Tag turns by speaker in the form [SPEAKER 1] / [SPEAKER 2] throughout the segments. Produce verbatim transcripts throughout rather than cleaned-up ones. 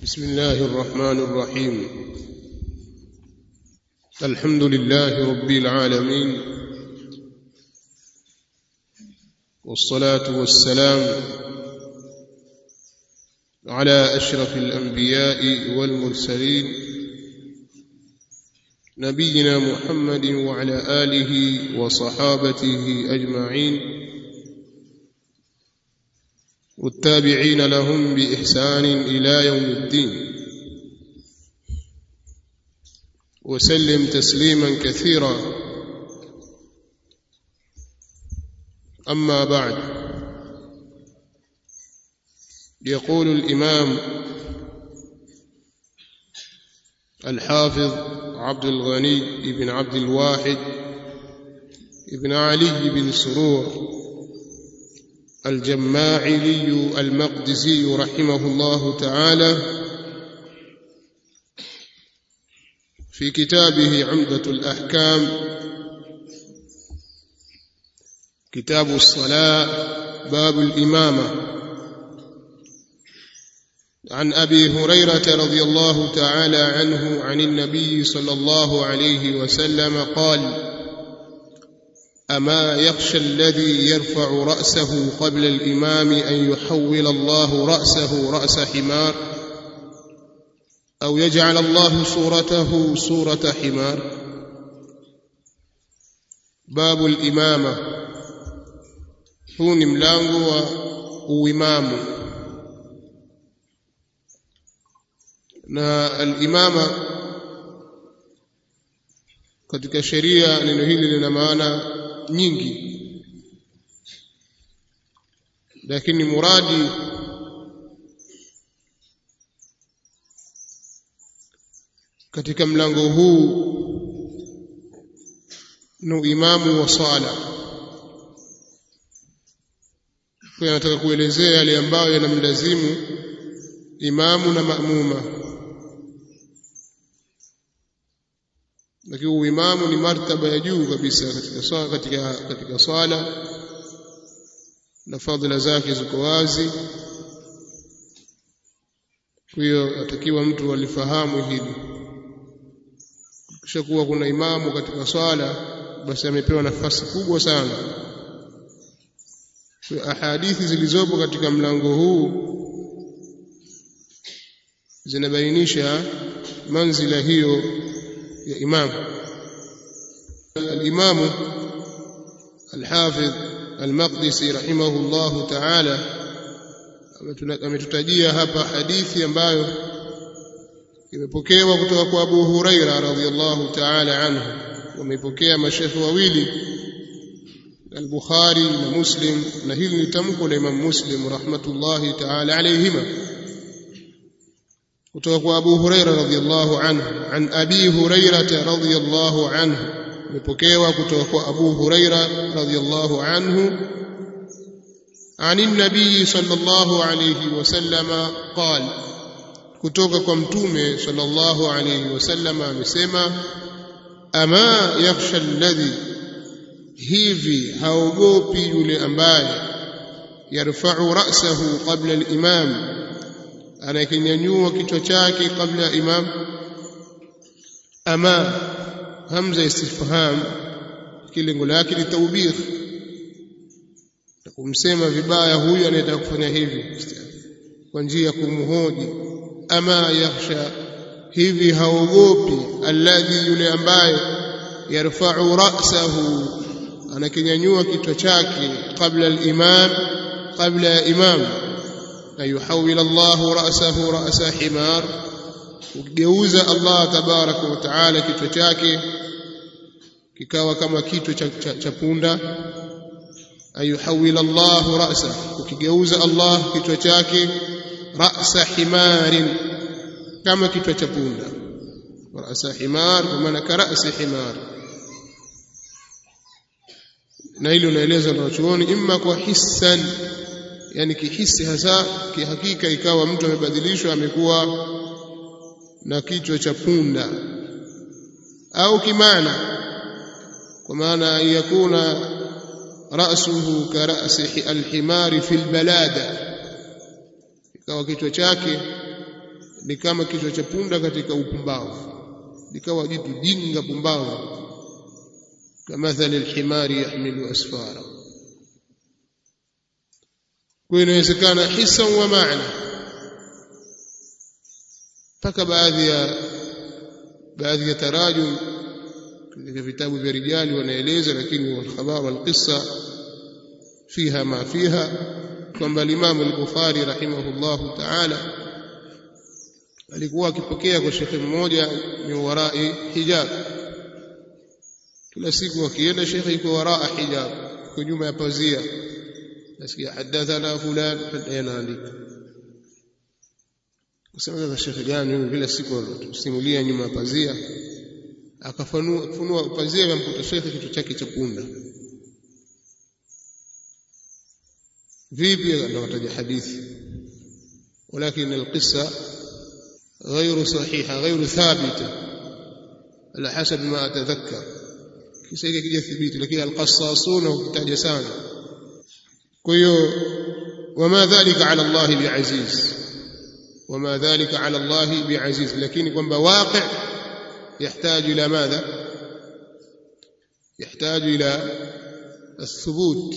[SPEAKER 1] بسم الله الرحمن الرحيم. الحمد لله رب العالمين، والصلاة والسلام على أشرف الأنبياء والمرسلين نبينا محمد وعلى آله وصحابته أجمعين والتابعين لهم بإحسان إلى يوم الدين، وسلم تسليما كثيرا. أما بعد، يقول الإمام الحافظ عبد الغني بن عبد الواحد بن علي بن سرور الجماعلي المقدسي رحمه الله تعالى في كتابه عمدة الأحكام، كتاب الصلاة، باب الإمامة، عن أبي هريرة رضي الله تعالى عنه عن النبي صلى الله عليه وسلم قال: أما يخشى الذي يرفع رأسه قبل الإمام أن يحول الله رأسه رأس حمار، أو يجعل الله صورته صورة حمار. باب الإمامة، huu ni mlango wa uimamu. Na al-imama katika sheria, neno hili lina maana nyingi, lakini muradi katika mlango huu ni imamu wa sala. Kwa nataka kuelezea yale ambayo yanamlazimu imamu na maamuma. Lakini uimamu ni martaba ya juu kabisa katika swala, katika katika swala, na fadhila zake ziko wazi. Kwa hiyo atakiwa mtu alifahamu hili. Kisha kuwa kuna imamu katika swala, basi amepewa nafasi kubwa sana. Kwa ahadithi zilizopo katika mlango huu zinabainisha manzila hiyo ya imamu. Al-Imam Al-Hafidh Al-Maqdisi rahimahullahu ta'ala ametutajia hapa hadithi ambayo imepokewa kutoka kwa Abu Huraira radhiyallahu ta'ala anhu. Wamepokea mashaikh wawili, Al-Bukhari na Muslim, na hili ni tamko la Imam Muslim rahmatullahi ta'ala alayhima, kutoka kwa Abu Huraira radhiyallahu anhu. An Abi Huraira radhiyallahu anhu, imepokewa kutoka kwa Abu Huraira radhiyallahu anhu, ani nabii sallallahu alayhi wasallam qala, kutoka kwa mtume sallallahu alayhi wasallam amesema: ama yakhsha alladhi, hivi haogopi yule ambaye yarfa'u ra'sahu qabla al-imam, anakinyanyua kichwa chake kabla ya imam. Ama hamza istifham, kilengo lake ni taubih, kumsema vibaya huyu anayetaka kufanya hivi kwa njia ya kumhoji. Ama yakhsha, hivi haogopi, alladhi, yule ambaye yarfa'u ra'sahu, anakinyanyua kichwa chake kabla al-imam, kabla ya imam, ayuhawil Allah ra'sahu ra'sa himar, ukigeuza Allah tabaraka wa taala kichwa chake kikawa kama kichwa cha, cha, cha punda. Ayuhawil Allah ra'sa, ukigeuza Allah kichwa chake ra'sa himarin, kama kichwa cha punda. Ra'sa himar kwa maana ka ra'si himar, na hilo naeleza na chuoni imma kwa hissan, yani kihisi hasa, kihakika ikawa mtu amebadilishwa, amekuwa na kichwa cha punda, au kimaana kwa maana yakuna ra'suhu ka ra'si al-himari fi al-balada, ikawa kichwa chake ni kama kichwa cha punda katika upumbavu, likawa jitu jinga pumbavu, kamathali alhimari yahmilu asfara. Kwa inawezekana hisa wa maana, mpaka baadhi ya baadhi ya tarajum katika vitabu vya rijali wanaeleza, lakini walkhabar walqissa fiha ma fiha, kwamba Imam al-Bukhari rahimahullahu ta'ala alikuwa akipokea kwa shekhi mmoja min warai hijab. Kila siku akienda shekhi yuko waraa hijab, kwa nyuma ya pazia, nasikia hadathana fulan, anaandika. Kusema shekhi gani huyu, kila siku tusimulia nyuma ya pazia. Akafunua kufunua pazia ya mkuta shekhi kichwa chake cha punda. vipi? Ndio wataja hadithi, ولكن القصة غير صحيحة غير ثابتة على حسب ما أتذكر. kisa hiki kijathibiti, lakini alqassasun hutaja sana. Kwa hiyo wama dhalika ala Allah biaziz, wama dhalika ala Allah biaziz, lakini kwamba waqi' يحتاج إلى ماذا؟ يحتاج إلى الثبوت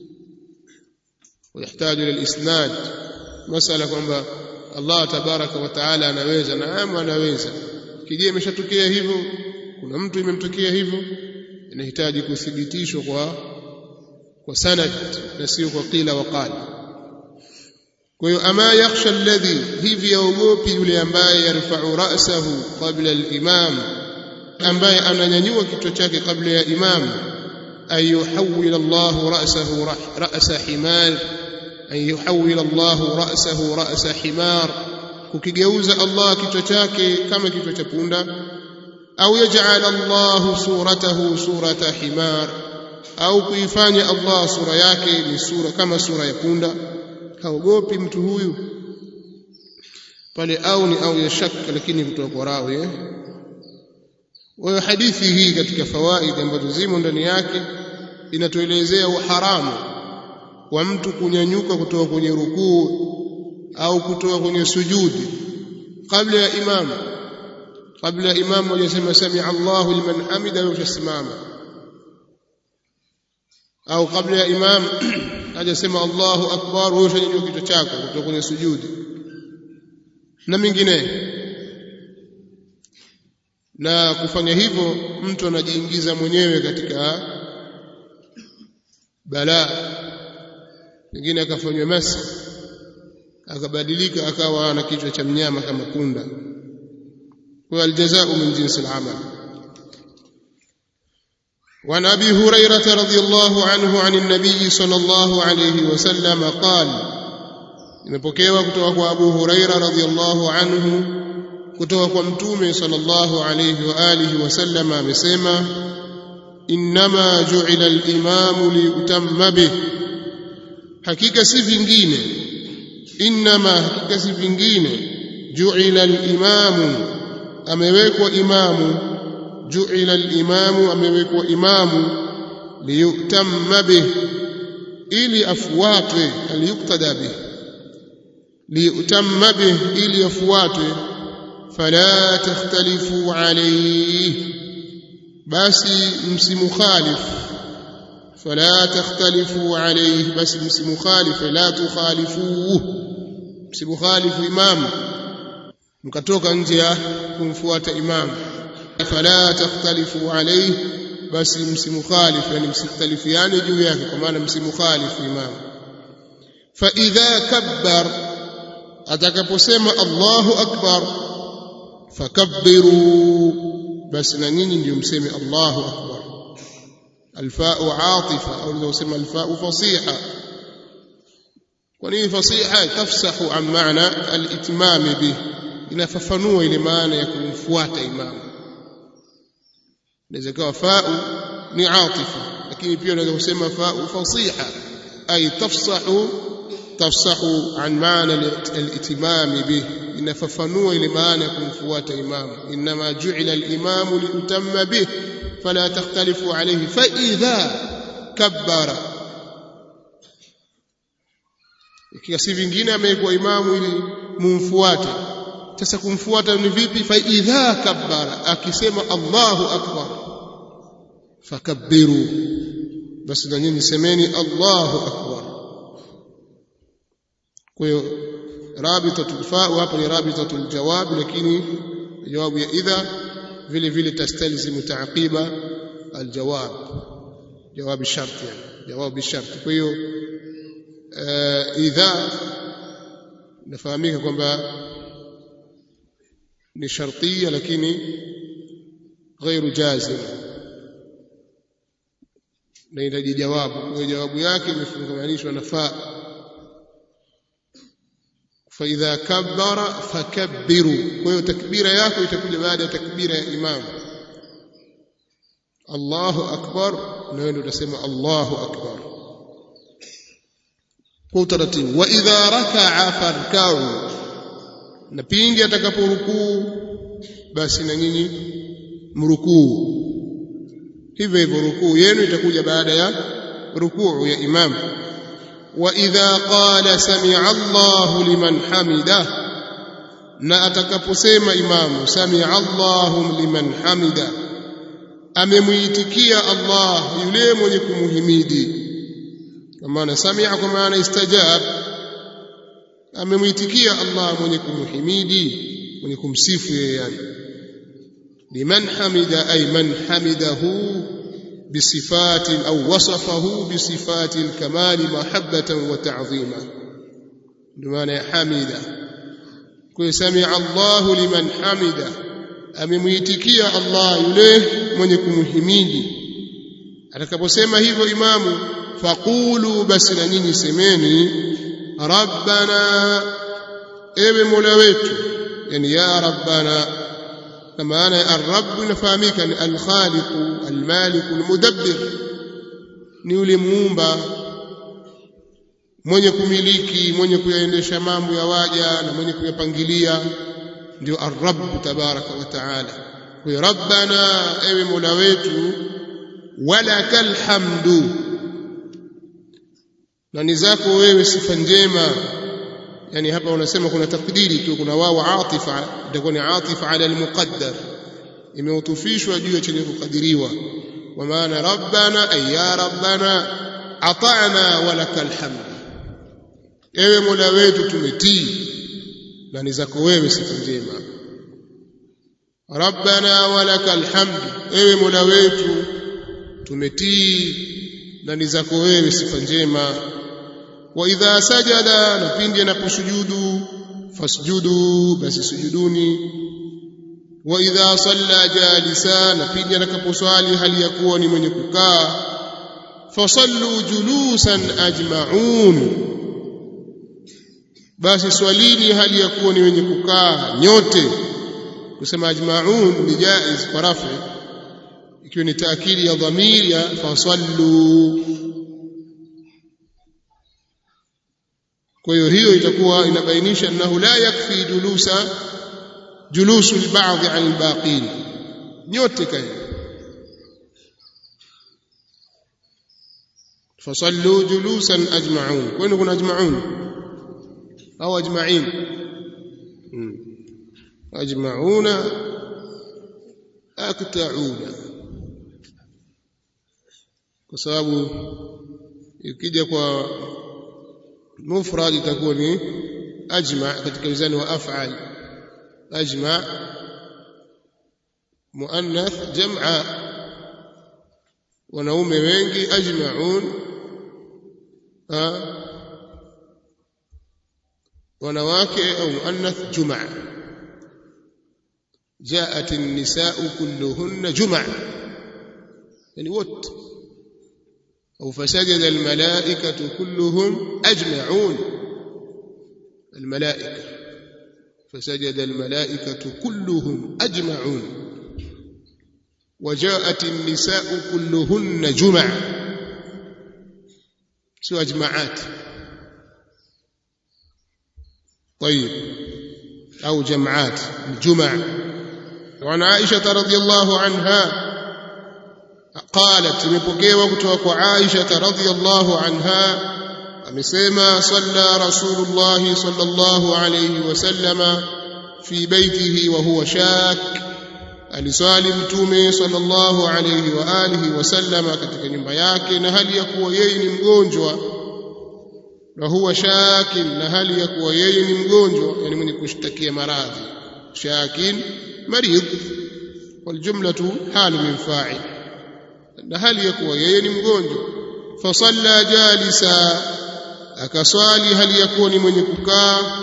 [SPEAKER 1] ويحتاج إلى الإسناد. مسألة kwamba Allah tabaraka wa taala anaweza, naam anaweza, kije imeshatokea hivyo, kuna mtu imemtokea hivyo, inahitaji kuthibitishwa kwa kwa sanad na sio kwa qila wa qala. Kwa hiyo ama yakhsha alladhi, hivi yaogopi yule ambaye yarfa'u ra'sahu qabla al-imam, ambaye ananyanyua kichwa chake kabla ya imam, ayuhawwil Allah ra'sahu ra'sa himar, ayuhawwil Allah ra'sahu ra'sa himar, kukigeuza Allah kichwa chake kama kichwa cha punda, au yaj'al Allah suratahu surata himar, au kuifanya Allah sura yake ni sura kama sura ya punda. Haogopi mtu huyu pale, au ni au ya shaka, lakini kutoka kwa rawi eh. Wa hadithi hii katika fawaid ambazo zimo ndani yake inatuelezea uharamu wa mtu kunyanyuka kutoka kwenye rukuu au kutoka kwenye sujudi kabla ya imam. Kabla ya imam hajasema sami Allahu liman hamida wa usimama, au kabla ya imam hajasema Allahu akbar wewe ushanyanyua kichwa chako kutoka kwenye sujudi na mingine. Na kufanya hivyo mtu anajiingiza mwenyewe katika balaa, pengine akafanywa masi akabadilika akawa na kichwa cha mnyama kama punda. Kwa aljazaa'u min jinsi al-amal. وعن أبي هريرة رضي الله عنه عن النبي صلى الله عليه وسلم قال، imepokewa kutoka kwa Abu Huraira radhiyallahu anhu kutoka kwa Mtume sallallahu alayhi wa alihi wasallam amesema, innama ju'ila al-imamu liutamma bih, hakika si vingine, innama hakika si vingine, ju'ila al-imamu amewekwa imamu, ju'ila al-imamu amewekwa imamu, liyutamma bih ili afuatwe, aliyuktada bih, liyutamma bih ili afuatwe. Fala takhtalifu alayhi, basi msimukhalif, fala takhtalifu alayhi, basi msimukhalif, la tukhalifuhu, msimukhalifu imam mkatoka nje ya kumfuata imam. Fala takhtalifu alayhi, basi msimukhalif, yani msikhtalifiane juu yake, kwa maana msimukhalifu imam. Fa idha kabbar, atakaposema Allahu akbar, fakabbiru, basi na nyinyi ndio mseme Allahu akbar. Alfa'u atifa, au ndio usema alfa'u fasiha. Kwa nini fasiha? Tafsahu an maana al-itmam bih, inafafanua ile maana ya kumfuata imam. Inaweza kuwa fa'u ni atifa, lakini pia unaweza kusema fa'u fasiha, ay tafsahu tafsahu an maana al-itmam bih, inafafanua ile maana ya kumfuata imam. Inma ju'ila al-imamu liutamma bih fala takhtalifu alayhi fa idha kabbara, ikiwa si vingine amekuwa imamu ili mumfuate. sasa kumfuata ni vipi? Fa idha kabbara, akisema Allahu akbar, fakabbiru, basi na nyinyi semeni Allahu akbar. Kwa hiyo rabitatul fa hapa ni rabitatul jawab, lakini jawabu ya idha vile vile tastalzimu ta'qiba aljawab, jawab shart, yani jawab shart. Kwa hiyo idha nafahamika kwamba ni shartiya lakini غير جازم, na inahitaji jawabu. Kwa jawabu yake imefungamanishwa na fa. Fa idha kabbara fakabbiru, kwa hiyo takbira yako itakuja baada ya takbira ya imam. Allahu akbar, na wewe utasema Allahu akbar kwa utaratibu. Wa idha raka'a farka'u, na pindi atakaporukuu basi na nyinyi mrukuu. Hivyo hivyo rukuu yenu itakuja baada ya rukuu ya imam. Wa idha qala sami'a Allahu liman hamida, na atakaposema imamu sami'a Allahu liman hamida, amemuitikia Allah yule mwenye kumuhimidi. Kwa maana sami'a kwa maana istajab, amemuitikia Allah mwenye kumuhimidi, mwenye kumsifu yeye. Yani liman hamida ay man hamidahu بصفات أو وصفه بصفات الكمال محبة وتعظيما, بمعنى حمد. كي سمع الله لمن حمد, أمميتكي الله يليه من يكون حميدي. atakaposema hivyo imamu, faqulu, basi na nyinyi semeni rabbana, ewe mola wetu, yani ya rabbana. كما أنا الرب نفهمك الخالق المالك المدبر, ni yule muumba mwenye kumiliki, mwenye kuyaendesha mambo ya waja na mwenye kuyapangilia, ndio ar-rabb tabaraka wa taala. Kwa rabbana, ewe mola wetu, walakal hamdu, na ni zako wewe sifa njema. Yani hapa unasema kuna takdiri tu, kuna wao atifa, itakuwa ni atifa ala almuqaddar, imeutufishwa juu ya chenye kukadiriwa. Wa maana rabbana ay ya rabbana ata'na walakal hamd, ewe mola wetu tumetii na ni zako wewe sifa njema. Rabbana walakal hamd, ewe mola wetu tumetii na ni zako wewe sifa njema. Wa idha sajada, na pindi anaposujudu, fasjudu, basi sujuduni. Wa idha salla jalisa, na pindi atakaposwali hali ya kuwa ni mwenye kukaa, fasallu julusan ajma'un, basi swalini hali ya kuwa ni mwenye kukaa nyote. Kusema ajma'un ni jaiz kwa rafi, ikiwa ni taakidi ya dhamiri ya fasallu. Kwa hiyo hiyo itakuwa inabainisha annahu la yakfi julusa julusu al-ba'd 'an al-baqin, nyote kae. Fasallu julusan ajma'un, kwani kuna ajma'un au ajma'in? ajma'una akta'una, kwa sababu ikija kwa mufrad itakuwa ni ajma' katika wizani wa af'al. ajma' muannath jam'a, wanaume wengi. ajma'un wanawake au muannath jum'a. جاءت النساء كلهن جمع, يعني وت. أو فسجد الملائكة كلهم أجمعون, الملائكة فسجد الملائكة كلهم أجمعون. وجاءت النساء كلهن جمع, سوى أجمعات. طيب, أو جمعات الجمع. وعن عائشة رضي الله عنها قالت, imepokewa kutoka kwa Aisha radhiyallahu anha amesema, salla Rasulullah sallallahu alayhi wasallama fi baitihi wa huwa shak, aliswali mtume sallallahu alayhi wa alihi wasallama katika nyumba yake na hali ya kuwa yeye ni mgonjwa, na huwa shakin, na hali ya kuwa yeye ni mgonjwa, yani mwenye kushtakia maradhi. Shakin marid, wal jumlatu halu min fa'il, na hali ya kuwa yeye ni mgonjwa. Fasalla jalisa, akaswali hali ya kuwa ni mwenye kukaa.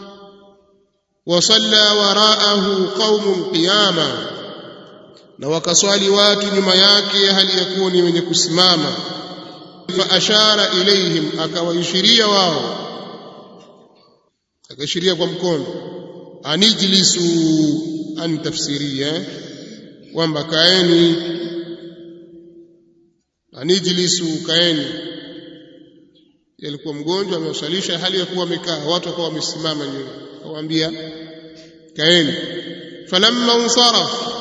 [SPEAKER 1] Wasalla waraahu qaumun qiyama, na wakaswali watu nyuma yake hali ya kuwa ni wenye kusimama. Fa ashara ilayhim, akawaishiria wao, akaishiria kwa mkono. Anijlisu, an tafsiria kwamba kaeni, anijlisu, kaeni. Yalikuwa mgonjwa amewasalisha hali ya kuwa amekaa, watu wakawa wamesimama nyuma, akawaambia kaeni. Falamma unsaraf,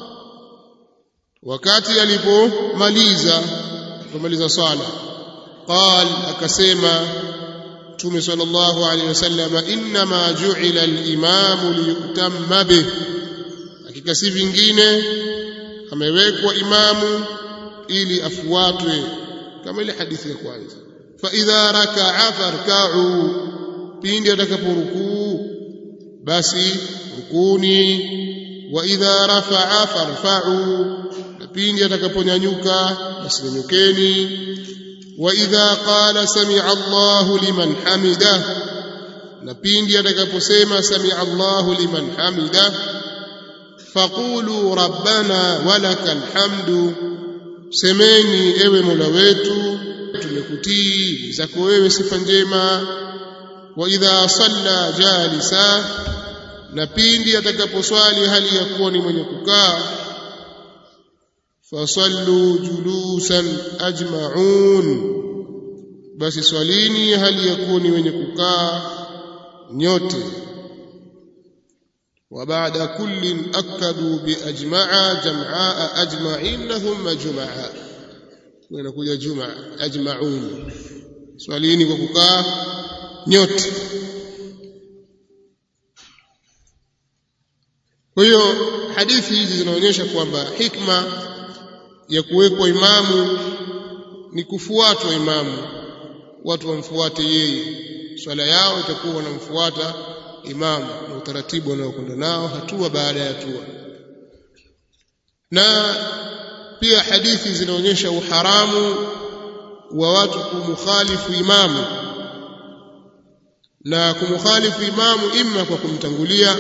[SPEAKER 1] wakati alipomaliza kumaliza swala, qal, akasema Mtume sallallahu alayhi wasallam, inma ju'ila al-imamu liyutamma bih, hakika si vingine amewekwa imamu ili afuatwe, kama ile hadithi ya kwanza. Fa idha raka'a farka'u, pindi atakaporukuu basi rukuni. Wa idha rafa'a farfa'u, na pindi atakaponyanyuka basi nyanyukeni. Wa idha qala sami'a Allahu liman hamidah, na pindi atakaposema sami'a Allahu liman hamidah, faqulu rabbana walakal hamdu, semeni ewe Mola wetu tumekutii, zako wewe sifa njema. Wa idha salla jalisa, na pindi atakaposwali hali ya kuwa ni mwenye kukaa, fasallu julusan ajma'un, basi swalini hali ya kuwa ni wenye kukaa nyote. Wa ba'da kullin akadu bi ajma'a jam'a ajma'in thumma juma'a, wanakuja juma'a ajma'un, swalini kwa kukaa nyote. Kwa hiyo hadithi hizi zinaonyesha kwamba hikma ya kuwekwa imamu ni kufuatwa imamu, watu wamfuate yeye, swala yao itakuwa wanamfuata imamu na utaratibu wanaokwenda nao hatua baada ya hatua. Na pia hadithi zinaonyesha uharamu wa watu kumukhalifu imamu, na kumukhalifu imamu imma kwa kumtangulia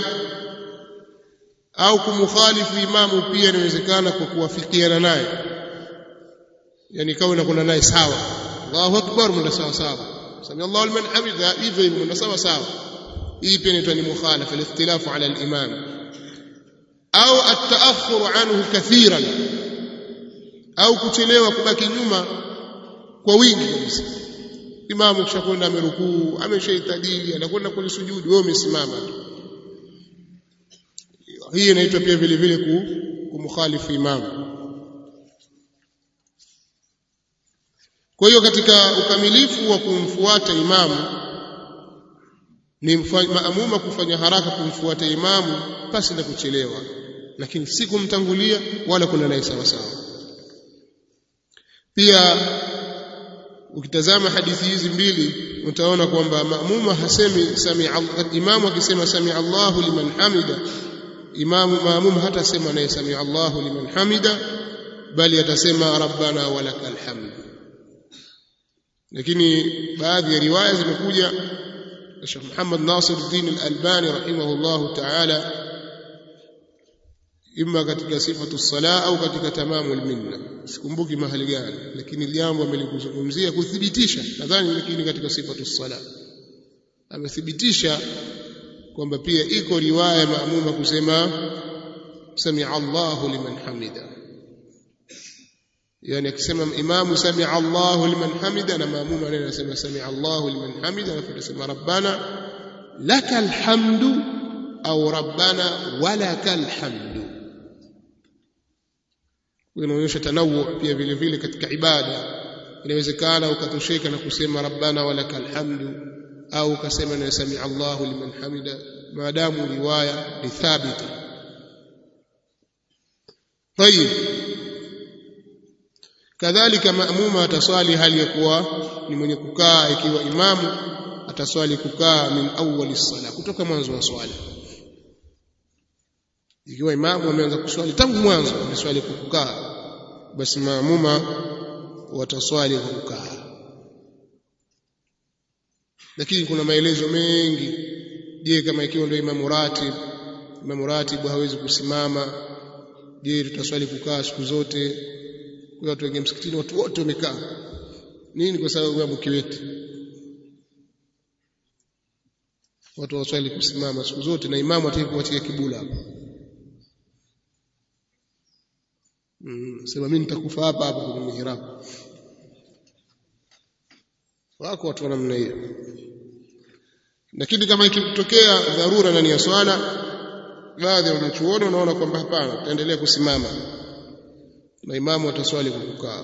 [SPEAKER 1] au kumukhalifu imamu pia inawezekana kwa kuwafikiana naye, yani kawa nakuna naye sawa, Allahu akbar, mna sawa sawa, sami Allahu liman hamida, hivyo hivyo mna sawa sawa. Hii pia inaitwa ni mukhalafa, al-ikhtilafu ala al-imam. Au at-ta'akhkhur anhu kathiran, au kuchelewa kubaki nyuma kwa wingi kabisa. Imamu kishakwenda amerukuu, ameshaitadili, anakwenda kwenye sujudi, wewe umesimama tu. Hii inaitwa pia vile vile kumkhalifu imamu. Kwa hiyo katika ukamilifu wa kumfuata imamu ni maamuma kufanya haraka kumfuata imamu pasi na kuchelewa, lakini si kumtangulia wala kuna naye sawa sawa. Pia ukitazama hadithi hizi mbili utaona kwamba maamuma hasemi sami'a, imamu akisema sami'a Allahu liman hamida, imamu maamuma hata sema naye sami'a Allahu liman hamida, bali atasema rabbana walakal hamd. Lakini baadhi ya riwaya zimekuja, Sheikh Muhammad Nasiruddin al-Albani rahimahullahu ta'ala, imma katika sifatu sala au katika tamamu al-minna, sikumbuki mahali gani, lakini jambo amelizungumzia kuthibitisha, nadhani lakini katika sifatu sala amethibitisha kwamba pia iko riwaya maamuma kusema sami'a Allahu liman hamida, yani akisema imamu sami'a Allahu liman hamida na maamuma naye anasema sami'a Allahu liman hamida, na tunasema rabbana lakal hamdu au rabbana walakal hamdu. Inaonyesha tanawu pia vile vile katika ibada, inawezekana ukatosheka na kusema rabbana walakal hamdu au ukasema na sami'a Allahu liman hamida maadamu riwaya ni thabita. طيب kadhalika maamuma ataswali hali ya kuwa ni mwenye kukaa, ikiwa imamu ataswali kukaa min awwali sala, kutoka mwanzo wa swala. Ikiwa imamu ameanza kuswali tangu mwanzo ameswali kukaa, basi maamuma wataswali kukaa. Lakini kuna maelezo mengi. Je, kama ikiwa ndio imamu ratib, imamu ratib hawezi kusimama, je tutaswali kukaa siku zote? Kwa watu wengi msikitini watu wote wamekaa. Nini? Kwa sababu ya kiwete. Watu waswali kusimama siku zote na imamu atakuachia kibula hapo. Mm, sema mimi nitakufa hapa hapa kwenye mihrab. Wako watu namna hiyo. Lakini kama ikitokea dharura ndani ya swala, baadhi wanachuoni wanaona kwamba hapana, taendelea kusimama na imamu ataswali kwa kukaa.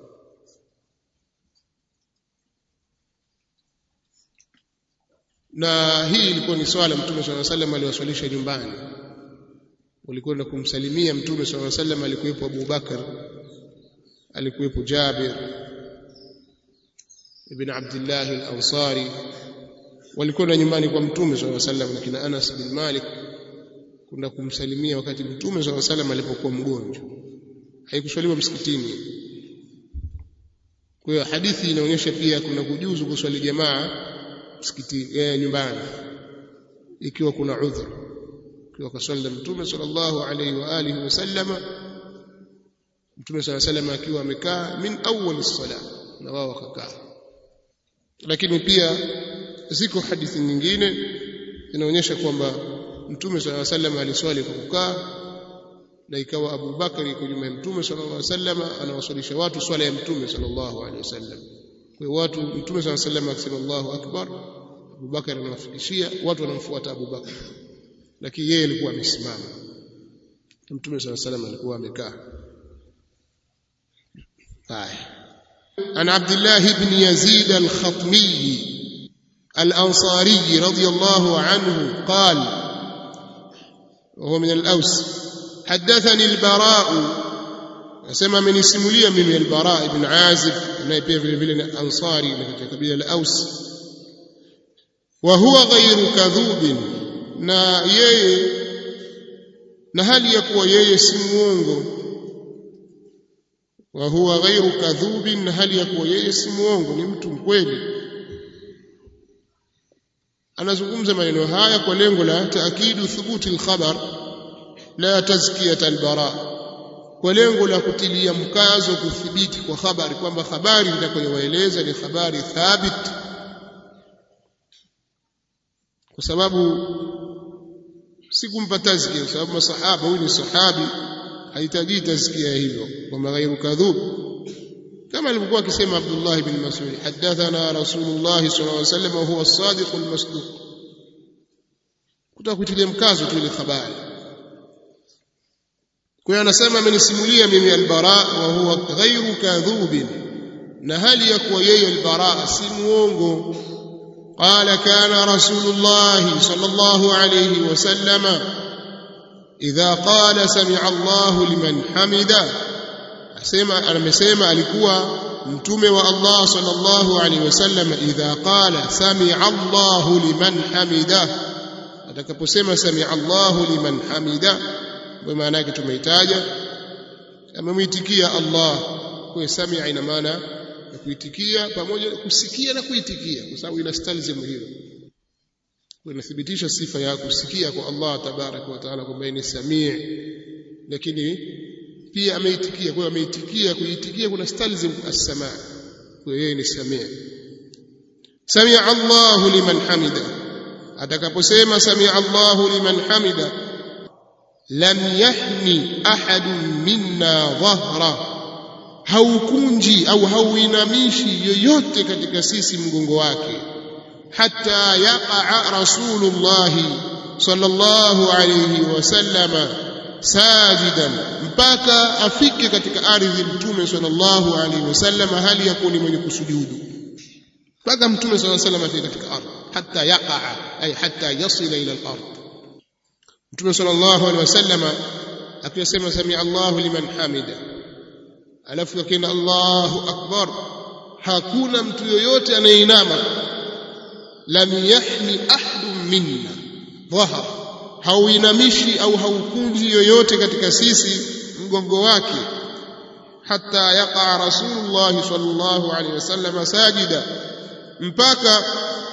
[SPEAKER 1] Na hii ilikuwa ni swala Mtume sallallahu alaihi wasallam aliwaswalisha nyumbani. Walikwenda kumsalimia Mtume sallallahu alaihi wasallam, alikuwepo Abu Bakar, alikuwepo Jabir ibn Abdullah al-Ansari, walikwenda nyumbani kwa Mtume sallallahu alaihi wasallam, lakini Anas bin Malik kwenda kumsalimia wakati Mtume sallallahu alaihi wasallam alipokuwa mgonjwa. Haikuswaliwa msikitini. Kwa hiyo hadithi inaonyesha pia kuna kujuzu kuswali jamaa msikitini, eh, nyumbani ikiwa kuna udhur. Kwa kuswali Mtume sallallahu alaihi wa alihi wasallam, Mtume sallallahu alaihi wasallam akiwa amekaa min awwal as-salah na wao wakakaa. Lakini pia ziko hadithi nyingine inaonyesha kwamba Mtume sallallahu alaihi wasallam aliswali kwa kukaa, na ikawa Abu Bakari yuko nyuma ya Mtume sallallahu alaihi wasallam anawaswalisha watu swala ya Mtume sallallahu alaihi wasallam. Kwa hiyo watu, Mtume sallallahu alaihi wasallam akisema Allahu akbar, Abu Bakari anawafikishia, watu wanamfuata Abu Bakari, lakini yeye alikuwa amesimama. Mtume sallallahu alaihi wasallam alikuwa amekaa. Haya, ana Abdullah ibn Yazid al-Khatmi al-Ansari radiyallahu anhu qala, وهو من الأوس: حدثني البراء، أسمى من اسموليا من البراء بن عازب، نايبيه في الفيلن الأنصاري من قبيلة الأوس، وهو غير كذوب، na yeye na hali ya kuwa yeye si muongo. Wa huwa ghairu kadhubin, na hali ya kuwa yeye si muongo, ni mtu mkweli. Anazungumza maneno haya kwa lengo la taakidu thubuti al-khabar la tazkiyat al-bara, kwa lengo la kutilia mkazo kuthibiti kwa habari kwamba habari nitakayowaeleza ni habari thabit, kwa sababu si kumpa tazkia, kwa sababu masahaba, huyu ni sahabi, hahitaji tazkia hilo kwamba ghairu kadhub, kama alivyokuwa akisema Abdullah ibn Mas'ud, hadathana Rasulullah sallallahu alaihi wasallam wa huwa as-sadiq al-masduq, kutaka kutilia mkazo tu ile habari. Kwa hiyo anasema amenisimulia mimi al-Bara wa huwa ghairu kadhubin, na hali ya kuwa yeye al-Bara si muongo. قال كان رسول الله صلى الله عليه وسلم إذا قال سمع الله لمن حمده، asema amesema alikuwa mtume wa Allah sallallahu alaihi wasallam, idha qala sami'a Allahu liman hamida, atakaposema sami'a Allahu liman hamida, kwa maana yake tumeitaja amemwitikia Allah. Kwa sami'a ina maana ya kuitikia pamoja na kusikia na kuitikia, kwa sababu inastalzimu hilo, kwa inathibitisha sifa ya kusikia kwa Allah tabaraka wa taala kwamba ni samii, lakini pia ameitikia. Kwa hiyo ameitikia, kuitikia kuna stalzim as-samaa, kwa yeye ni samii. Sami'a Allahu liman hamida, atakaposema sami'a Allahu liman hamida, lam yahni ahadun minna dhahra, haukunji au hauinamishi yoyote katika sisi mgongo wake, hatta yaqa Rasulullah sallallahu alayhi wasallama sajidan, mpaka afike katika ardhi Mtume sallallahu alaihi wasallam hali yakuni mwenye kusujudu, mpaka Mtume sallallahu alaihi wasallam afike katika ardhi. hatta yaqa ay hatta yasila ila al-ard. Mtume sallallahu alaihi wasallam akisema sami Allahu liman hamida, alafu akina Allahu akbar, hakuna mtu yoyote anayeinama, lam yahmi ahadun minna dhahar, hauinamishi au haukunji yoyote katika sisi mgongo wake, hatta yaqa rasulullah sallallahu alaihi wasallam sajida, mpaka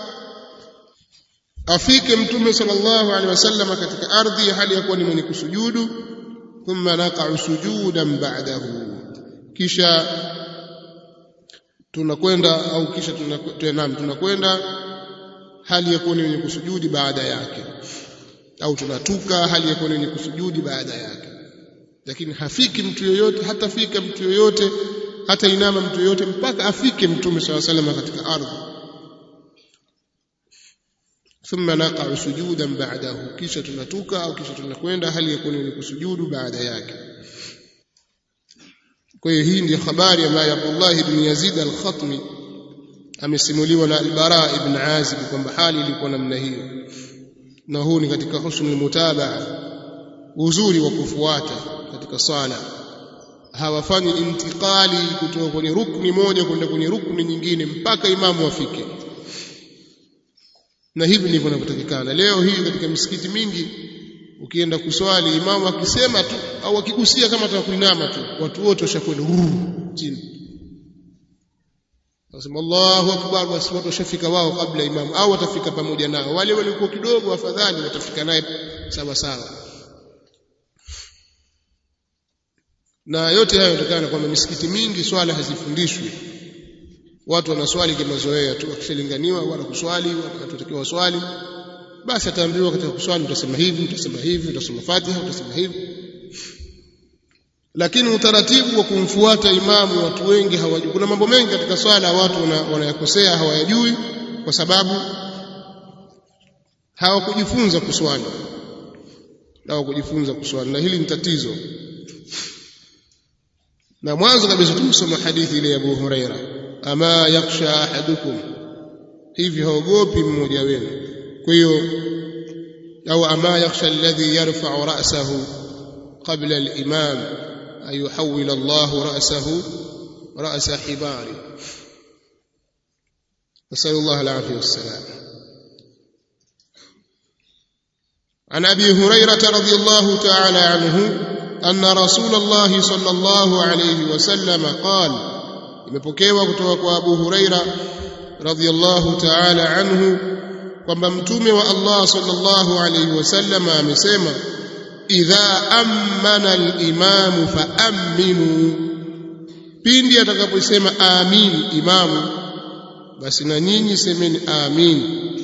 [SPEAKER 1] afike mtume sallallahu alaihi wasallam katika ardhi hali ya kuwa ni mwenye kusujudu. Thumma naqa'u sujudan ba'dahu, kisha tunakwenda au kisha tunakwenda tunakwenda hali ya kuwa ni mwenye kusujudi baada yake, au tunatuka hali ya kuwa ni mwenye kusujudi baada yake. Lakini hafiki mtu yoyote, hatafika mtu yoyote, hata inama mtu yoyote mpaka afike mtume sallallahu alaihi wasallam katika ardhi. Thumma naqa'u sujudan ba'dahu, kisha tunatuka au kisha tunakwenda hali ya kuwa ni kusujudu baada yake. Kwa hiyo hii ndio habari ambayo Abdullah ibn Yazid al-Khatmi amesimuliwa na al-Bara ibn Azib kwamba hali ilikuwa namna hiyo, na huu ni katika husnul mutabaa, uzuri wa kufuata katika sala. Hawafanyi intikali kutoka kwenye rukni moja kwenda kwenye rukni nyingine mpaka imamu afike, na hivi ndivyo inavyotakikana. Leo hii katika misikiti mingi ukienda kuswali, imamu akisema tu au akigusia kama atakuinama tu, watu wote washakwenda chini, wasema Allahu akbar, basi watu washafika wao kabla imamu, au watafika pamoja nao. Wale walikuwa kidogo afadhali watafika naye sawa sawa. Na yote hayo yanatokana kwamba misikiti mingi swala hazifundishwi, watu wanaswali kwa mazoea tu, wakishalinganiwa wala kuswali wanatakiwa waswali, basi ataambiwa katika kuswali utasema hivi, utasema hivi, utasoma Fatiha, utasema hivi. Lakini utaratibu wa kumfuata imamu watu wengi hawajui. Kuna mambo mengi katika swala watu wanayakosea, hawayajui kwa sababu hawakujifunza kuswali, hawakujifunza kuswali, na hili ni tatizo. Na mwanzo kabisa tumsoma hadithi ile ya Abu Huraira, ama yakhsha ahadukum, hivi haogopi mmoja wenu. Kwa hiyo au ama yakhsha alladhi yarfa'u ra'sahu qabla al-imam ay yuhawwil Allahu ra'sahu ra'sa hibari. Nasallallahu al-afiyah was-salam. عن أبي هريرة رضي الله تعالى عنه أن رسول الله صلى الله عليه وسلم قال، imepokewa kutoka kwa Abu Huraira radhiyallahu ta'ala anhu kwamba mtume wa Allah sallallahu alayhi wasallam amesema, idha amana al-imam fa aminu, pindi atakaposema amin imamu, basi na nyinyi semeni amin.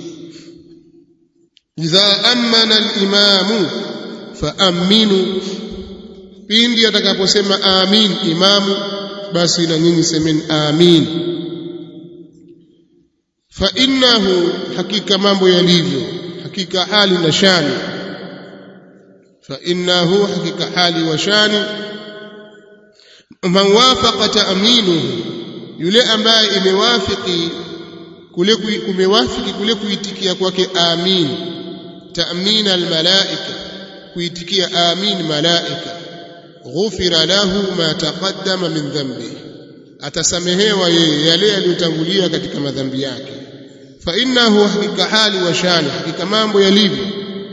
[SPEAKER 1] Idha amana al-imam fa aminu, pindi atakaposema amin imamu, basi na nyinyi semeni amin. Fa innahu, hakika mambo yalivyo, hakika hali na shani, fa innahu, hakika hali wa shani, man wafaqa ta'minuhu, yule ambaye imewafiki kule kumewafiki kule kuitikia kwake amin, ta'min almalaika, kuitikia amin malaika, ghufira lahu ma taqaddama min dhanbi, atasamehewa yeye yale yaliyotangulia katika madhambi yake. Fa innahu, hakika hali wa shani, hakika mambo yalivyo,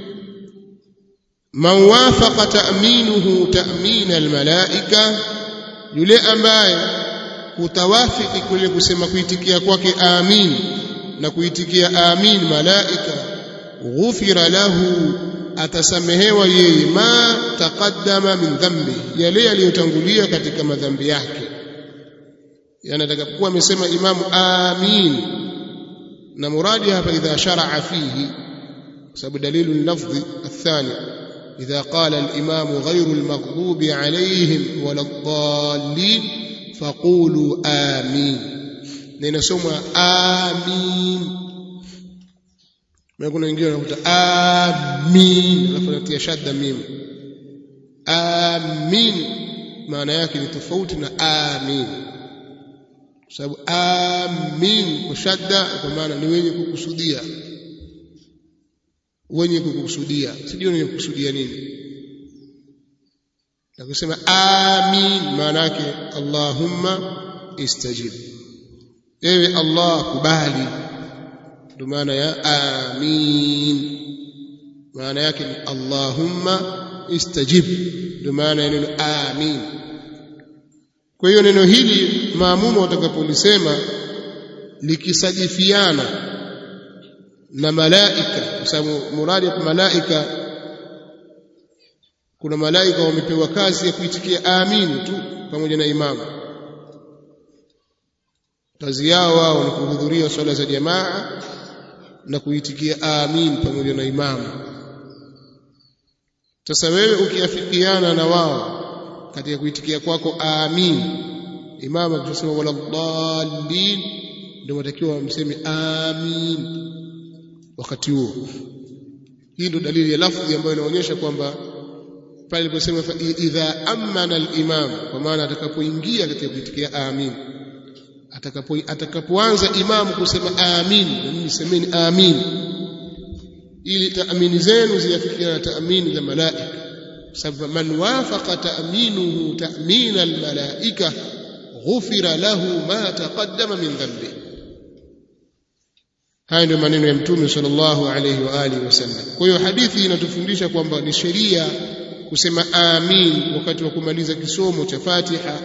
[SPEAKER 1] man wafaqa ta'minuhu ta'min almalaika, yule ambaye kutawafiki kule kusema kuitikia kwake amin na kuitikia amin malaika, ghufira lahu, atasamehewa yeye ma taqaddama min dhambi, yale yaliyotangulia katika madhambi yake. Yani atakapokuwa amesema imamu amin, na muradi hapa idha shar'a fihi, sababu dalilu lafdhi athani, idha qala al-imamu ghayru al-maghdubi alayhim wala ad-dallin faqulu amin, na inasomwa amin. Na kuna wengine wanakuta amin alafu anatia shadda mim. Amin maana yake ni tofauti na amin, sababu amin kwa shadda kwa maana ni wenye kukusudia, wenye kukusudia. Sijui wenye kukusudia nini. Na kusema amin maana yake Allahumma istajib, ewe Allah kubali, ndio maana ya amin. Maana yake ni Allahumma istajib, ndio maana ya neno amin. Kwa hiyo neno hili maamuma watakapolisema likisadifiana na malaika, kwa sababu muradi wa malaika, kuna malaika wamepewa kazi ya kuitikia amin tu pamoja na imamu. Kazi yao wao ni kuhudhuria swala za jamaa na kuitikia amin pamoja na imamu. Sasa wewe ukiafikiana na wao katika kuitikia kwako amin, imamu akisema wala dhallin, ndio watakiwa wamseme amin wakati huo. Hii ndio dalili ya lafzi ambayo inaonyesha kwamba pale aliposema idha amana al-imam, kwa maana atakapoingia katika kuitikia amin, atakapo atakapoanza imamu kusema amin, na mimi semeni amin, ili taamini zenu ziafikiane na taamini za malaika. Sababu man wafaqa ta'minuhu ta'min al-malaika ghufira lahu ma taqaddama min dhanbi. Haya ndio maneno ya Mtume sallallahu alayhi wa alihi wasallam. Kwa hiyo hadithi inatufundisha kwamba ni sheria kusema amin wakati wa kumaliza kisomo cha Fatiha,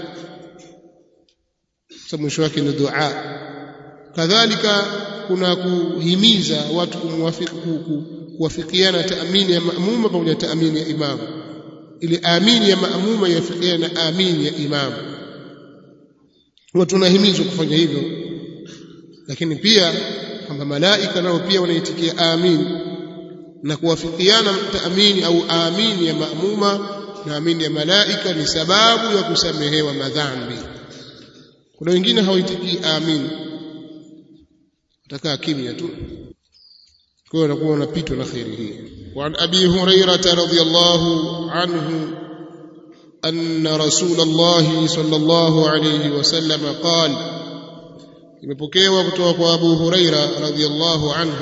[SPEAKER 1] sababu mwisho wake ni dua. Kadhalika kuna kuhimiza watu kumwafiki kuwafikiana taamini ya maamuma pamoja na taamini ya imamu, ili amini ya maamuma yafikiane na amini ya imamu. Watu tunahimizwa kufanya hivyo, lakini pia kwamba malaika nao pia wanaitikia amin, na kuwafikiana taamini au amini ya maamuma na amini ya malaika ni sababu ya kusamehewa madhambi. Kuna wengine hawaitikii amin, watakaa kimya tu, kwa hiyo wanakuwa wanapitwa na khairi hii. وعن أبي هريرة رضي الله عنه أن رسول الله صلى الله عليه وسلم قال، imepokewa kutoka kwa Abu Huraira radhiyallahu anhu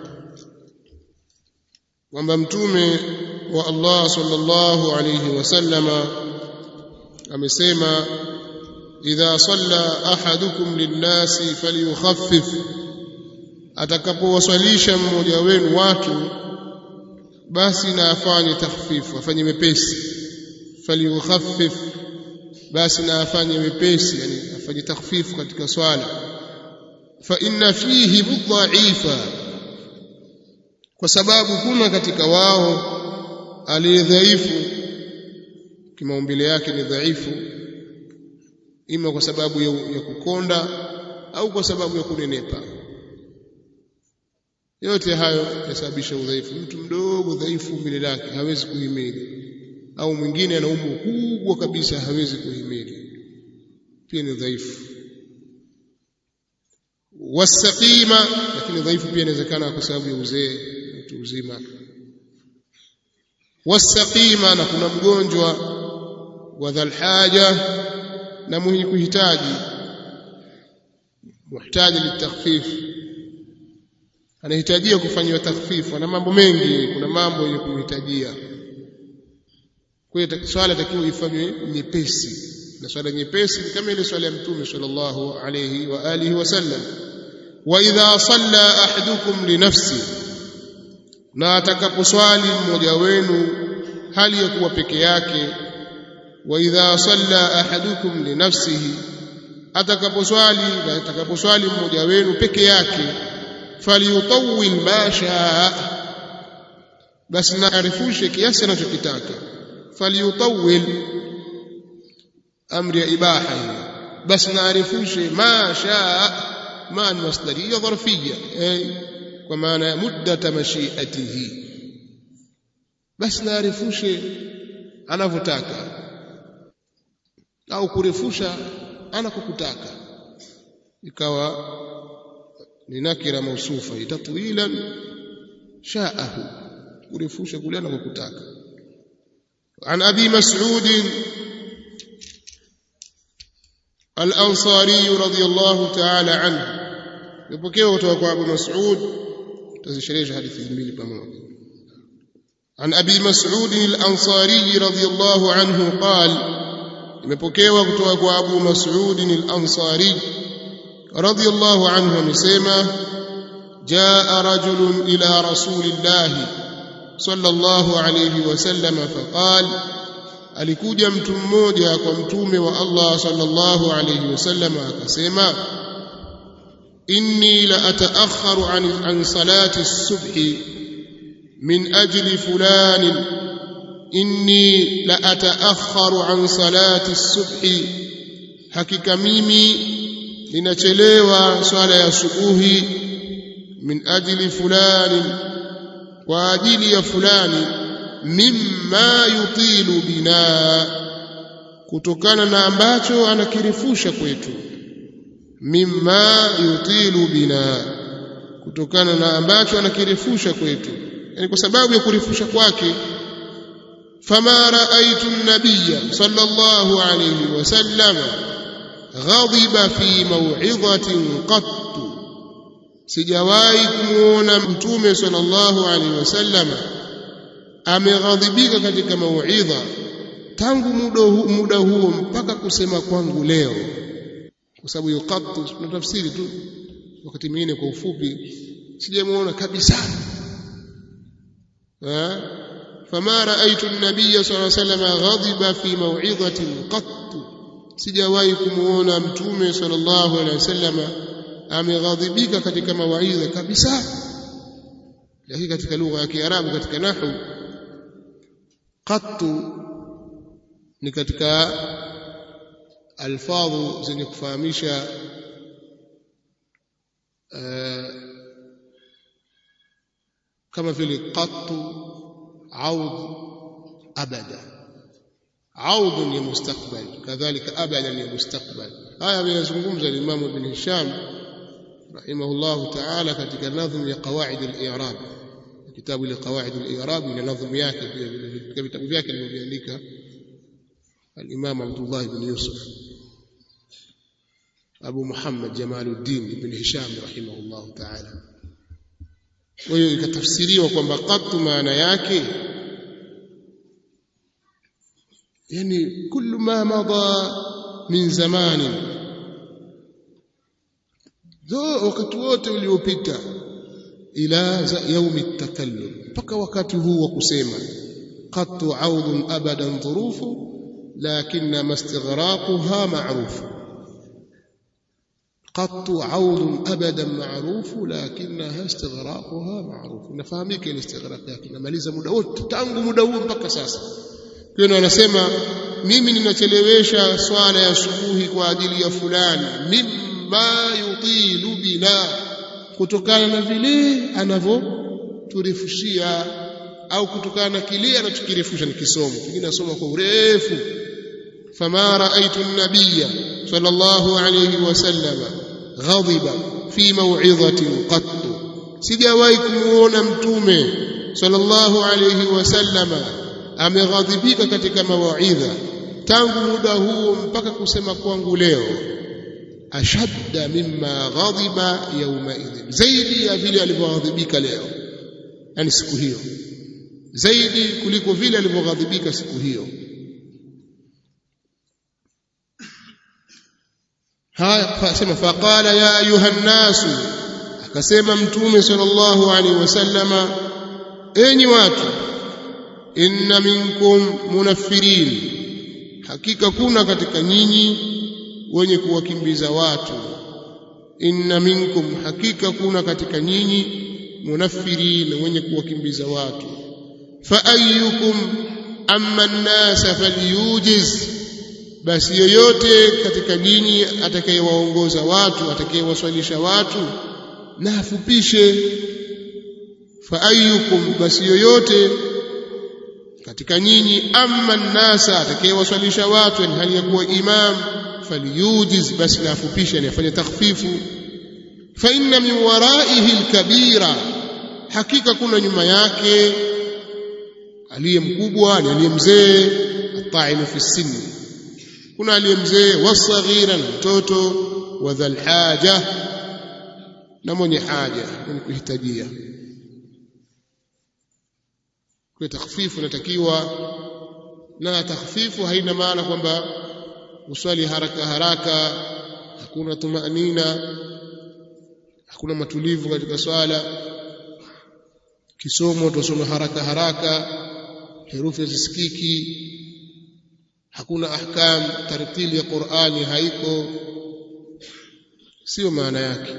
[SPEAKER 1] kwamba Mtume wa Allah sallallahu alayhi wasallama amesema, idha salla ahadukum linnasi falyukhaffif, atakapowaswalisha mmoja wenu watu basi na afanye takhfifu, afanye mepesi. Falyukhaffif, basi na afanye mepesi, yani afanye takhfifu katika swala. Fa inna fihi mudha'ifa, kwa sababu kuna katika wao aliyedhaifu, kimaumbile yake ni dhaifu, ima kwa sababu ya, ya kukonda au kwa sababu ya kunenepa. Yote hayo yasababisha udhaifu. Mtu mdogo dhaifu umbile lake hawezi kuhimili, au mwingine ana umbo kubwa kabisa hawezi kuhimili, pia ni dhaifu. Wasaqima, lakini dhaifu pia inawezekana kwa sababu ya uzee, mtu uzima. Wasaqima, na kuna mgonjwa. Wa dhal haja, na mwenye kuhitaji, muhtaji litakhfif, anahitajia kufanywa takhfifu, na mambo mengi, kuna mambo yenye kumhitajia. Kwa hiyo swala takiwa ifanywe nyepesi, na swala nyepesi kama ile swala ya Mtume sallallahu alayhi wa alihi wasallam. Wa idha salla ahadukum li nafsi, na atakaposwali mmoja wenu hali ya kuwa peke yake. Wa idha salla ahadukum li nafsihi, atakaposwali na atakaposwali mmoja wenu peke yake, falyutawwil ma shaa, basi na arifushe kiasi anachokitaka. Falyutawwil, amri ya ibaha, basi na arifushe ma shaa, ma masdariya dharfiyya, kwa maana ya muddata mashiatihi, basi na arifushe anavyotaka au kurefusha anakokutaka, ikawa ni nakira mausufa, itatwilan shaahu, kurefusha kule anakokutaka. An Abi Mas'ud al-Ansari radiyallahu ta'ala anhu, ipokewa kutoka kwa Abu Mas'ud. Tazisherehesha hadithi mbili pamoja. عن أبي مسعود الأنصاري رضي الله عنه قال imepokewa kutoka kwa Abu Mas'ud al-Ansari radiyallahu anhu amesema jaa rajulun ila rasulillah sallallahu alayhi wasallam faqal alikuja mtu mmoja kwa mtume wa Allah sallallahu alayhi wasallam akasema inni la ata'akhkharu an an salati as-subhi min ajli fulanin inni la ataakharu an salati as-subhi hakika mimi ninachelewa swala ya subuhi min ajli fulani kwa ajili ya fulani mimma yutilu bina kutokana na ambacho anakirefusha kwetu mimma yutilu bina kutokana na ambacho anakirefusha kwetu yani kwa sababu ya kurefusha kwake فما رأيت النبي صلى الله عليه وسلم غضب في موعظة قط sijawahi kumuona mtume sallallahu alaihi wasallam ameghadhibika katika mauidha tangu muda huo mpaka kusema kwangu leo kwa sababu hiyo qattu tunatafsiri tu wakati mwingine kwa ufupi sijamuona kabisa eh فما رأيت النبي صلى الله عليه وسلم غضب في موعظة قط sijawahi kumuona mtume sallallahu alaihi wasallam ameghadhibika katika mawaidha kabisa lakini katika lugha ya Kiarabu katika nahwu qattu ni katika alfadhu zenye kufahamisha kama vile qattu عوض أبدا عوض لمستقبل كذلك أبدا لمستقبل هذا من يزعم الإمام ابن هشام رحمه الله تعالى katika نظم قواعد الإعراب كتاب لقواعد الإعراب من نظم yake في vitabu vyake alivyoandika الإمام عبد الله بن يوسف أبو محمد جمال الدين بن هشام رحمه الله تعالى kwa hiyo ikatafsiriwa kwamba qattu maana yake yani kullu ma madha min zamani zo wakati wote uliopita ila yaumi at-takallum mpaka wakati huu wa kusema qattu audun abadan dhurufu lakinna mastighraquha ma'ruf قط عوض ابدا معروف لكنها استغراقها معروف nafahamika ile istighraq yake namaliza muda wote tangu muda huo mpaka sasa kwa hiyo anasema mimi ninachelewesha swala ya subuhi kwa ajili ya fulani mimma yutilu bina kutokana na vile anavyoturefushia au kutokana na kile anachokirefusha ni kisomo kingine nasoma kwa urefu fama raaitu an-nabiyya sallallahu alayhi wasallam ghadiba fi maw'idhatin qat sijawahi kumuona mtume sallallahu alayhi wasallam ameghadhibika katika mawaidha tangu muda huo mpaka kusema kwangu leo ashadda mimma ghadiba yawma idhin zaidi ya vile alivyoghadhibika leo yani siku hiyo zaidi kuliko vile alivyoghadhibika siku hiyo haya fasema faqala ya ayuha an-nas akasema mtume sallallahu alaihi wasallama enyi watu inna minkum munaffirin hakika kuna katika nyinyi wenye kuwakimbiza watu inna minkum hakika kuna katika nyinyi munaffirin wenye kuwakimbiza watu fa ayyukum amma an-nas falyujiz basi yoyote katika nyinyi atakayewaongoza watu atakayewaswalisha watu na afupishe fa ayyukum basi yoyote katika nyinyi amma nasa atakayewaswalisha watu ni hali ya kuwa imam falyujiz basi na afupishe ni afanye takhfifu fa inna min waraihi alkabira hakika kuna nyuma yake aliye mkubwa ni aliye mzee ata'inu fi sinni kuna aliye mzee wasaghira mtoto wa dhal haja na mwenye haja mwenye kuhitajia Kwa takhfifu inatakiwa, na takhfifu haina maana kwamba uswali haraka haraka, hakuna tumaanina, hakuna matulivu katika swala, kisomo tusome haraka haraka, herufi zisikiki, hakuna ahkam, tartili ya Qur'ani haiko. Sio maana yake.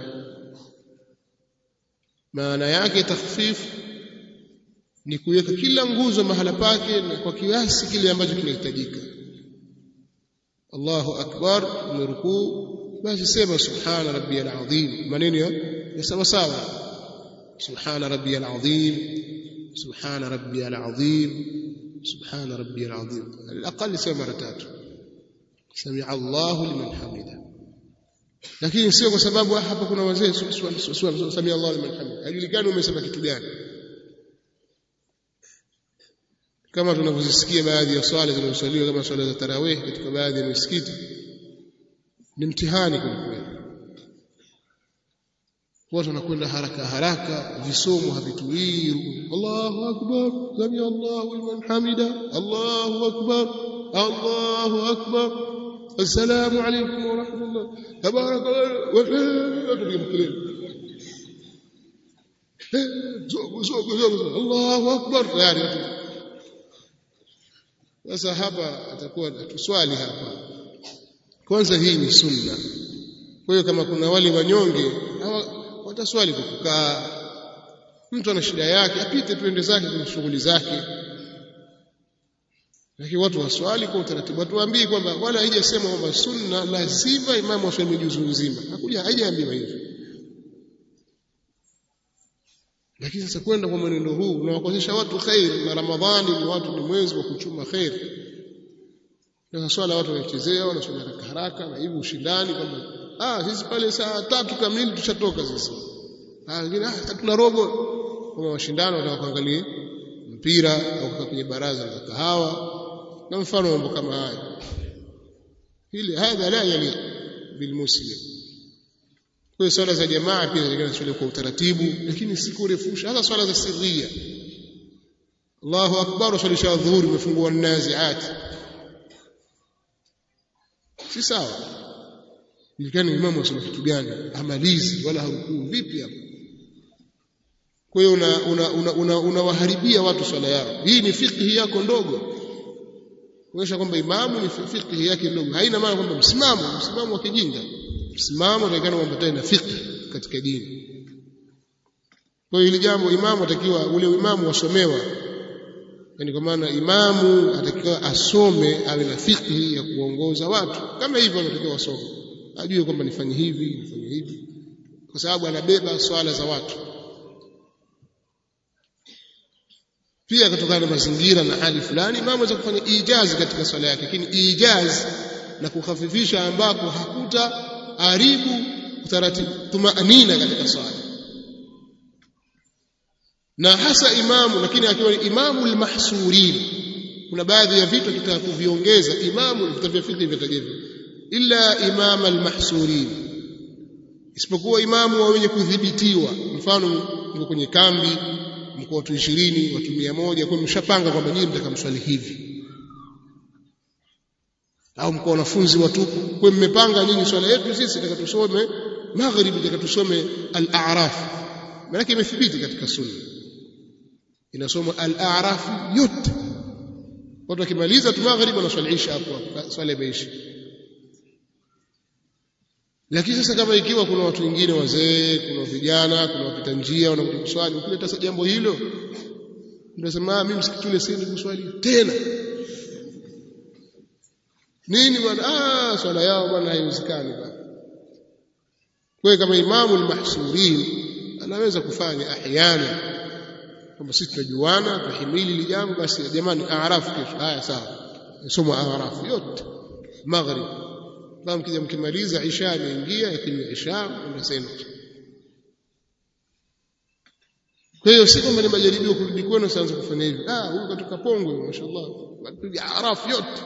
[SPEAKER 1] Maana yake takhfif ni kuweka kila nguzo mahala pake na kwa kiasi kile ambacho kinahitajika. Allahu akbar, umrukuu, basi sema subhana rabbiyal azim, maneno ya sawa sawa, subhana rabbiyal azim, subhana rabbiyal azim, subhana rabbiyal azim, al-aqall sema mara tatu, sami'a Allahu liman hamida. Lakini sio kwa sababu hapa kuna wazee sami'a Allahu liman hamida, hajulikani umesema kitu gani. Kama tunavyosikia baadhi ya swala zinazosaliwa kama swala za tarawih katika baadhi ya misikiti, ni mtihani kwa kweli. Watu wanakwenda haraka haraka, visomo havituii. Allahu akbar, sami Allahu liman hamida, Allahu akbar, Allahu akbar, assalamu alaykum wa rahmatullah, tabarakallahu wa ta'ala. Zogo zogo zogo, Allahu akbar. Yani sasa hapa atakuwa tuswali hapa. Kwanza hii ni sunna. Kwa hiyo kama kuna wale wanyonge wataswali kwa kukaa. Mtu ana shida yake apite tuende zake kwenye shughuli zake. Lakini watu waswali kwa utaratibu. Tuambie kwamba wala haijasema kwamba sunna lazima imamu aswali juzu nzima. Hakuja haijaambiwa hivyo. Lakini sasa kwenda kwa mwenendo huu unawakosesha watu khair, na Ramadhani ni watu ni mwezi wa kuchuma khair. Na swala watu wanachezea, wanaswali haraka haraka na hivi ushindani kwamba ah sisi pale saa tatu kamili tushatoka sasa. Ah wengine ah tuna robo, kwa mashindano watakaangalia mpira au kukaa kwenye baraza la kahawa na mfano mambo kama haya. Hili hadha la yaliq bil muslim. Kwa swala za jamaa pia zingine swali kwa utaratibu, lakini si kurefusha. Hata swala za sirria, Allahu akbar, swali sha dhuhuri umefungua naziat, si sawa. Nilikani imamu asema kitu gani, amalizi wala harukuu vipi hapo? Kwa hiyo una una unawaharibia una, una watu swala yao. Hii ni fiqhi yako ndogo. Kuonyesha kwamba imamu ni fiqhi yake ndogo. Haina maana kwamba msimamo, msimamo wa kijinga. Msimamo unaonekana kwamba na fiqh katika dini. Kwa hiyo ile jambo imamu atakiwa ule imamu wasomewa. Yaani kwa maana imamu atakiwa asome awe na fiqh ya kuongoza watu. Kama hivyo anatakiwa wasome. Ajue kwamba nifanye hivi, nifanye hivi. Kwa sababu anabeba swala za watu. Pia kutokana na mazingira na hali fulani imamu anaweza kufanya ijazi katika swala yake, lakini ijazi na kukhafifisha ambako hakuta haribu utaratibu tumaanina katika swala. Na hasa imamu, lakini akiwa imamu al-mahsurin, kuna baadhi ya vitu kitaka kuviongeza imamu vitavyofikiri vitajavyo, illa imam al-mahsurin, isipokuwa imamu wa wenye kudhibitiwa. Mfano mko kwenye kambi, mko watu ishirini, watu mia moja, kwa mshapanga kwamba nyinyi mtakamswali hivi, au mko wanafunzi watupu, kwa mmepanga nyinyi swala yetu sisi tutakatusome magharibi, tutakatusome al-a'raf. Maana imethibiti katika sunna inasoma al-a'raf yote. Watu wakimaliza tu magharibi wanaswalisha hapo swala imeisha. Lakini sasa kama ikiwa kuna watu wengine wazee, kuna vijana, kuna wapita njia wanakuja kuswali, ukileta jambo hilo unasema mimi msikitule siendi kuswali tena. Nini bwana? Ah, swala yao bwana haiwezekani bwana. Kwa kama imamu al-mahsurin anaweza kufanya ahyana, kama sisi tunajuana tuhimili ile jambo, basi jamani aarafu kesho, haya sawa, soma aarafu yote maghrib, kama kija mkimaliza isha imeingia, yakini isha unasema. Kwa hiyo si kwamba ni majaribio kurudi kwenu sasa kufanya hivi. Ah, huyu katoka Pongwe mashaallah, wapiga aarafu yote.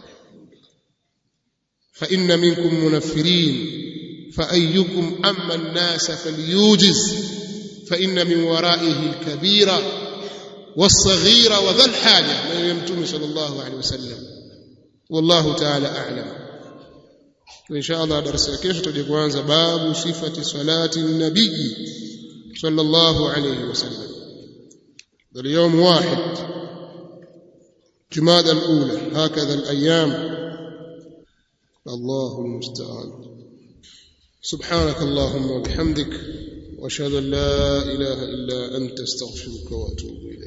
[SPEAKER 1] فإن منكم منفرين فأيكم أما الناس فليوجز فإن من ورائه الكبيرة والصغير وذا الحاجة من يمتم صلى الله عليه وسلم والله تعالى أعلم. وإن شاء الله درس كيف تجيكوانز باب صفة صلاة النبي صلى الله عليه وسلم. اليوم واحد جمادى الأولى هكذا الأيام. الله المستعان. سبحانك اللهم وبحمدك واشهد ان لا اله الا انت استغفرك واتوب اليك.